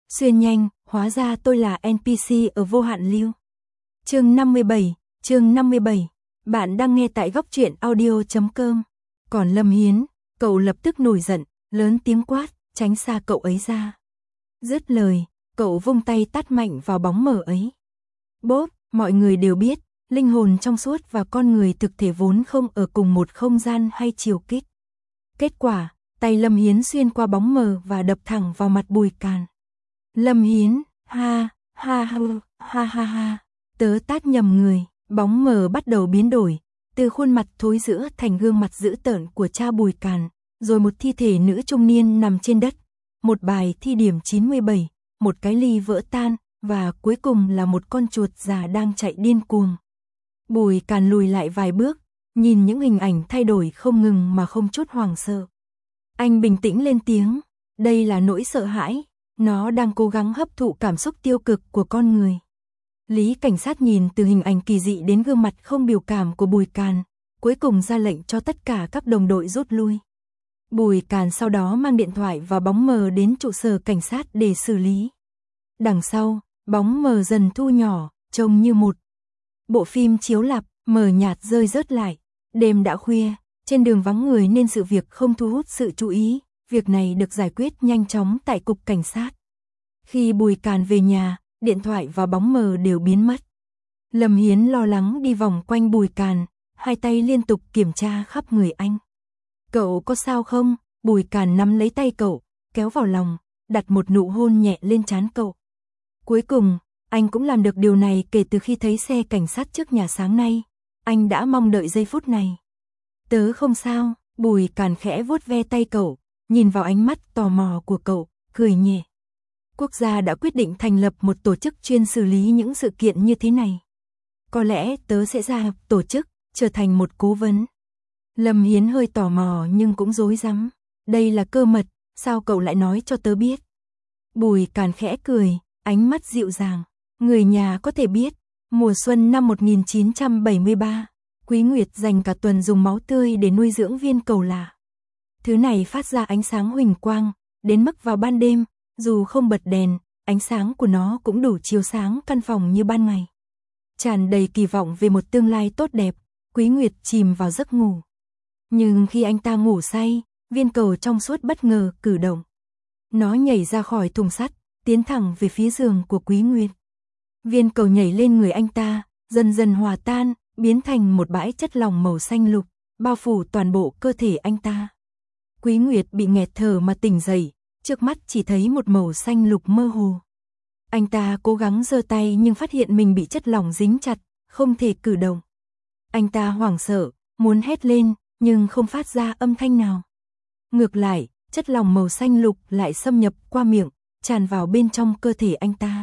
Xuyên nhanh, hóa ra tôi là NPC ở Vô Hạn Lưu. Chương 57. Bạn đang nghe tại góc truyện audio.com. Còn Lâm Hiến, cậu lập tức nổi giận, lớn tiếng quát, tránh xa cậu ấy ra. Dứt lời, cậu vung tay tát mạnh vào bóng mờ ấy. Bốp, mọi người đều biết, linh hồn trong suốt và con người thực thể vốn không ở cùng một không gian hay chiều kích. Kết quả, tay Lâm Hiến xuyên qua bóng mờ và đập thẳng vào mặt Bùi Càn. Lâm Hiến, ha, tớ tát nhầm người, bóng mờ bắt đầu biến đổi, từ khuôn mặt thối rữa thành gương mặt dữ tợn của cha Bùi Càn, rồi một thi thể nữ trung niên nằm trên đất, một bài thi điểm 97, một cái ly vỡ tan, và cuối cùng là một con chuột già đang chạy điên cuồng. Bùi Càn lùi lại vài bước, nhìn những hình ảnh thay đổi không ngừng mà không chút hoảng sợ. Anh bình tĩnh lên tiếng, đây là nỗi sợ hãi, nó đang cố gắng hấp thụ cảm xúc tiêu cực của con người. Lý cảnh sát nhìn từ hình ảnh kỳ dị đến gương mặt không biểu cảm của Bùi Càn, cuối cùng ra lệnh cho tất cả các đồng đội rút lui. Bùi Càn sau đó mang điện thoại và bóng mờ đến trụ sở cảnh sát để xử lý. Đằng sau, bóng mờ dần thu nhỏ, trông như một bộ phim chiếu lặp, mờ nhạt rơi rớt lại. Đêm đã khuya, trên đường vắng người nên sự việc không thu hút sự chú ý. Việc này được giải quyết nhanh chóng tại cục cảnh sát. Khi Bùi Càn về nhà, điện thoại và bóng mờ đều biến mất. Lâm Hiến lo lắng đi vòng quanh Bùi Càn, hai tay liên tục kiểm tra khắp người anh. Cậu có sao không? Bùi Càn nắm lấy tay cậu, kéo vào lòng, đặt một nụ hôn nhẹ lên trán cậu. Cuối cùng, anh cũng làm được điều này kể từ khi thấy xe cảnh sát trước nhà sáng nay. Anh đã mong đợi giây phút này. Tớ không sao, Bùi Càn khẽ vuốt ve tay cậu, nhìn vào ánh mắt tò mò của cậu, cười nhẹ. Quốc gia đã quyết định thành lập một tổ chức chuyên xử lý những sự kiện như thế này. Có lẽ tớ sẽ ra tổ chức, trở thành một cố vấn. Lâm Hiến hơi tò mò nhưng cũng rối rắm. Đây là cơ mật, sao cậu lại nói cho tớ biết? Bùi Càn khẽ cười, ánh mắt dịu dàng. Người nhà có thể biết. Mùa xuân năm 1973, Quý Nguyệt dành cả tuần dùng máu tươi để nuôi dưỡng viên cầu lạ. Thứ này phát ra ánh sáng huỳnh quang, đến mức vào ban đêm, dù không bật đèn, ánh sáng của nó cũng đủ chiếu sáng căn phòng như ban ngày. Tràn đầy kỳ vọng về một tương lai tốt đẹp, Quý Nguyệt chìm vào giấc ngủ. Nhưng khi anh ta ngủ say, viên cầu trong suốt bất ngờ cử động. Nó nhảy ra khỏi thùng sắt, tiến thẳng về phía giường của Quý Nguyệt. Viên cầu nhảy lên người anh ta, dần dần hòa tan, biến thành một bãi chất lỏng màu xanh lục, bao phủ toàn bộ cơ thể anh ta. Quý Nguyệt bị nghẹt thở mà tỉnh dậy, trước mắt chỉ thấy một màu xanh lục mơ hồ. Anh ta cố gắng giơ tay nhưng phát hiện mình bị chất lỏng dính chặt, không thể cử động. Anh ta hoảng sợ, muốn hét lên, nhưng không phát ra âm thanh nào. Ngược lại, chất lỏng màu xanh lục lại xâm nhập qua miệng, tràn vào bên trong cơ thể anh ta.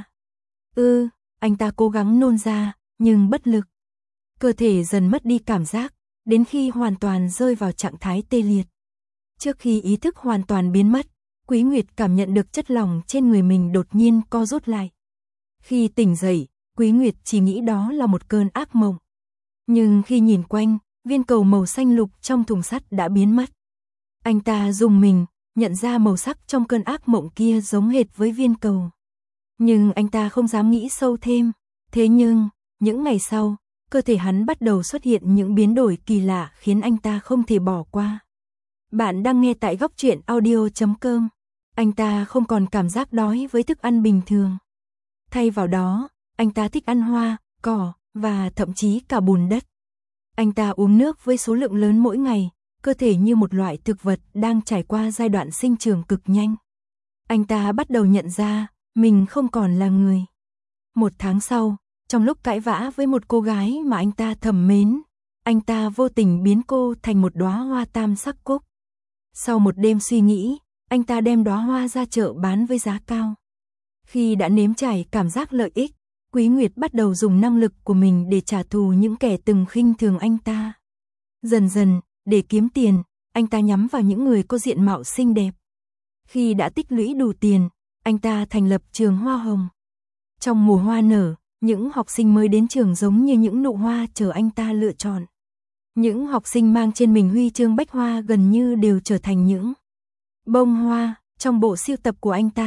Anh ta cố gắng nôn ra, nhưng bất lực. Cơ thể dần mất đi cảm giác, đến khi hoàn toàn rơi vào trạng thái tê liệt. Trước khi ý thức hoàn toàn biến mất, Quý Nguyệt cảm nhận được chất lỏng trên người mình đột nhiên co rút lại. Khi tỉnh dậy, Quý Nguyệt chỉ nghĩ đó là một cơn ác mộng. Nhưng khi nhìn quanh, viên cầu màu xanh lục trong thùng sắt đã biến mất. Anh ta rùng mình, nhận ra màu sắc trong cơn ác mộng kia giống hệt với viên cầu. Nhưng anh ta không dám nghĩ sâu thêm. Thế nhưng, những ngày sau, cơ thể hắn bắt đầu xuất hiện những biến đổi kỳ lạ khiến anh ta không thể bỏ qua. Bạn đang nghe tại góc truyện audio.com. Anh ta không còn cảm giác đói với thức ăn bình thường. Thay vào đó, anh ta thích ăn hoa, cỏ, và thậm chí cả bùn đất. Anh ta uống nước với số lượng lớn mỗi ngày, cơ thể như một loại thực vật đang trải qua giai đoạn sinh trưởng cực nhanh. Anh ta bắt đầu nhận ra, mình không còn là người. Một tháng sau, trong lúc cãi vã với một cô gái mà anh ta thầm mến, anh ta vô tình biến cô thành một đóa hoa tam sắc cúc. Sau một đêm suy nghĩ, anh ta đem đóa hoa ra chợ bán với giá cao. Khi đã nếm trải cảm giác lợi ích, Quý Nguyệt bắt đầu dùng năng lực của mình để trả thù những kẻ từng khinh thường anh ta. Dần dần, để kiếm tiền, anh ta nhắm vào những người có diện mạo xinh đẹp. Khi đã tích lũy đủ tiền, anh ta thành lập trường Hoa Hồng. Trong mùa hoa nở, những học sinh mới đến trường giống như những nụ hoa chờ anh ta lựa chọn. Những học sinh mang trên mình huy chương bách hoa gần như đều trở thành những bông hoa trong bộ sưu tập của anh ta.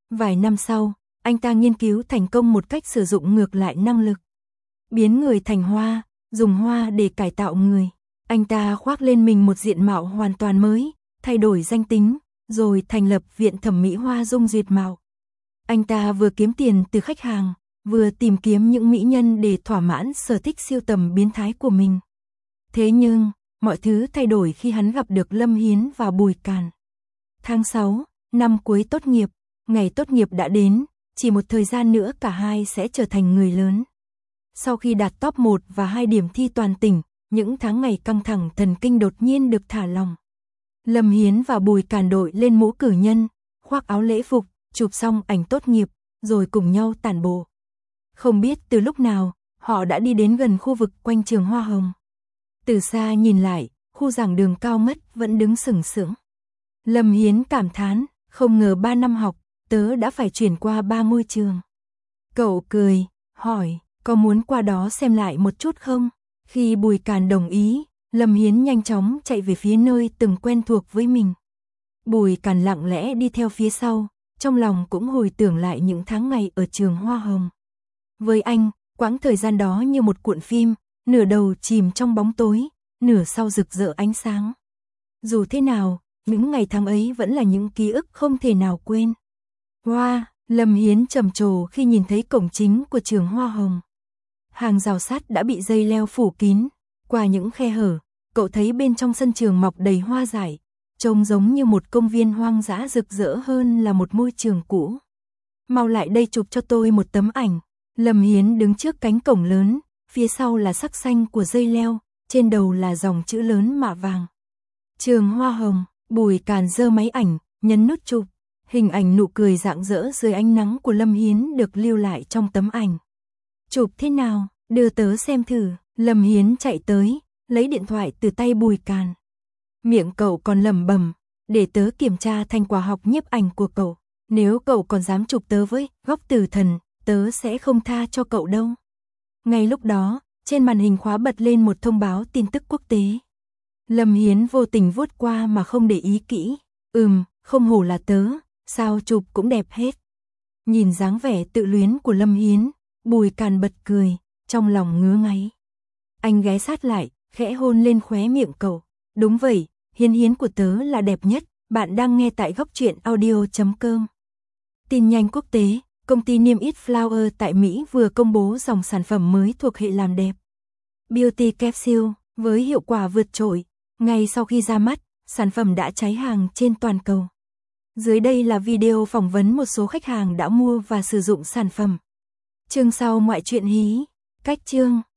Vài năm sau, anh ta nghiên cứu thành công một cách sử dụng ngược lại năng lực. Biến người thành hoa, dùng hoa để cải tạo người. Anh ta khoác lên mình một diện mạo hoàn toàn mới, thay đổi danh tính, rồi thành lập viện thẩm mỹ Hoa Dung Duyệt Mạo. Anh ta vừa kiếm tiền từ khách hàng, vừa tìm kiếm những mỹ nhân để thỏa mãn sở thích sưu tầm biến thái của mình. Thế nhưng, mọi thứ thay đổi khi hắn gặp được Lâm Hiến và Bùi Càn. Tháng 6, năm cuối tốt nghiệp, ngày tốt nghiệp đã đến, chỉ một thời gian nữa cả hai sẽ trở thành người lớn. Sau khi đạt top 1 và 2 điểm thi toàn tỉnh, những tháng ngày căng thẳng thần kinh đột nhiên được thả lỏng. Lâm Hiến và Bùi Càn đội lên mũ cử nhân, khoác áo lễ phục, chụp xong ảnh tốt nghiệp, rồi cùng nhau tản bộ. Không biết từ lúc nào, họ đã đi đến gần khu vực quanh trường Hoa Hồng. Từ xa nhìn lại, khu giảng đường cao ngất vẫn đứng sừng sững. Lâm Hiến cảm thán, không ngờ 3 năm học, tớ đã phải chuyển qua 3 ngôi trường. Cậu cười, hỏi, có muốn qua đó xem lại một chút không? Khi Bùi Càn đồng ý, Lâm Hiến nhanh chóng chạy về phía nơi từng quen thuộc với mình. Bùi Càn lặng lẽ đi theo phía sau, trong lòng cũng hồi tưởng lại những tháng ngày ở trường Hoa Hồng. Với anh, quãng thời gian đó như một cuộn phim, nửa đầu chìm trong bóng tối, nửa sau rực rỡ ánh sáng. Dù thế nào, những ngày tháng ấy vẫn là những ký ức không thể nào quên. Wow, Lâm Hiến trầm trồ khi nhìn thấy cổng chính của trường Hoa Hồng. Hàng rào sắt đã bị dây leo phủ kín, qua những khe hở, cậu thấy bên trong sân trường mọc đầy hoa dại, trông giống như một công viên hoang dã rực rỡ hơn là một môi trường cũ. Mau lại đây chụp cho tôi một tấm ảnh. Lâm Hiến đứng trước cánh cổng lớn, phía sau là sắc xanh của dây leo, trên đầu là dòng chữ lớn mạ vàng. Trường Hoa Hồng. Bùi Càn giơ máy ảnh, nhấn nút chụp. Hình ảnh nụ cười rạng rỡ dưới ánh nắng của Lâm Hiến được lưu lại trong tấm ảnh. Chụp thế nào, đưa tớ xem thử. Lâm Hiến chạy tới, lấy điện thoại từ tay Bùi Càn. Miệng cậu còn lẩm bẩm, để tớ kiểm tra thành quả học nhiếp ảnh của cậu. Nếu cậu còn dám chụp tớ với góc tử thần, tớ sẽ không tha cho cậu đâu. Ngay lúc đó, trên màn hình khóa bật lên một thông báo tin tức quốc tế. Lâm Hiến vô tình vuốt qua mà không để ý kỹ. Không hổ là tớ, sao chụp cũng đẹp hết. Nhìn dáng vẻ tự luyến của Lâm Hiến, Bùi Càn bật cười, trong lòng ngứa ngáy. Anh ghé sát lại, khẽ hôn lên khóe miệng cậu. Đúng vậy, Hiến của tớ là đẹp nhất. Bạn đang nghe tại Góc Truyện Audio.com. Tin nhanh quốc tế, công ty niêm yết Flower tại Mỹ vừa công bố dòng sản phẩm mới thuộc hệ làm đẹp. Beauty Capsule, với hiệu quả vượt trội. Ngay sau khi ra mắt, sản phẩm đã cháy hàng trên toàn cầu. Dưới đây là video phỏng vấn một số khách hàng đã mua và sử dụng sản phẩm. Chương sau ngoại truyện hí. Cách chương.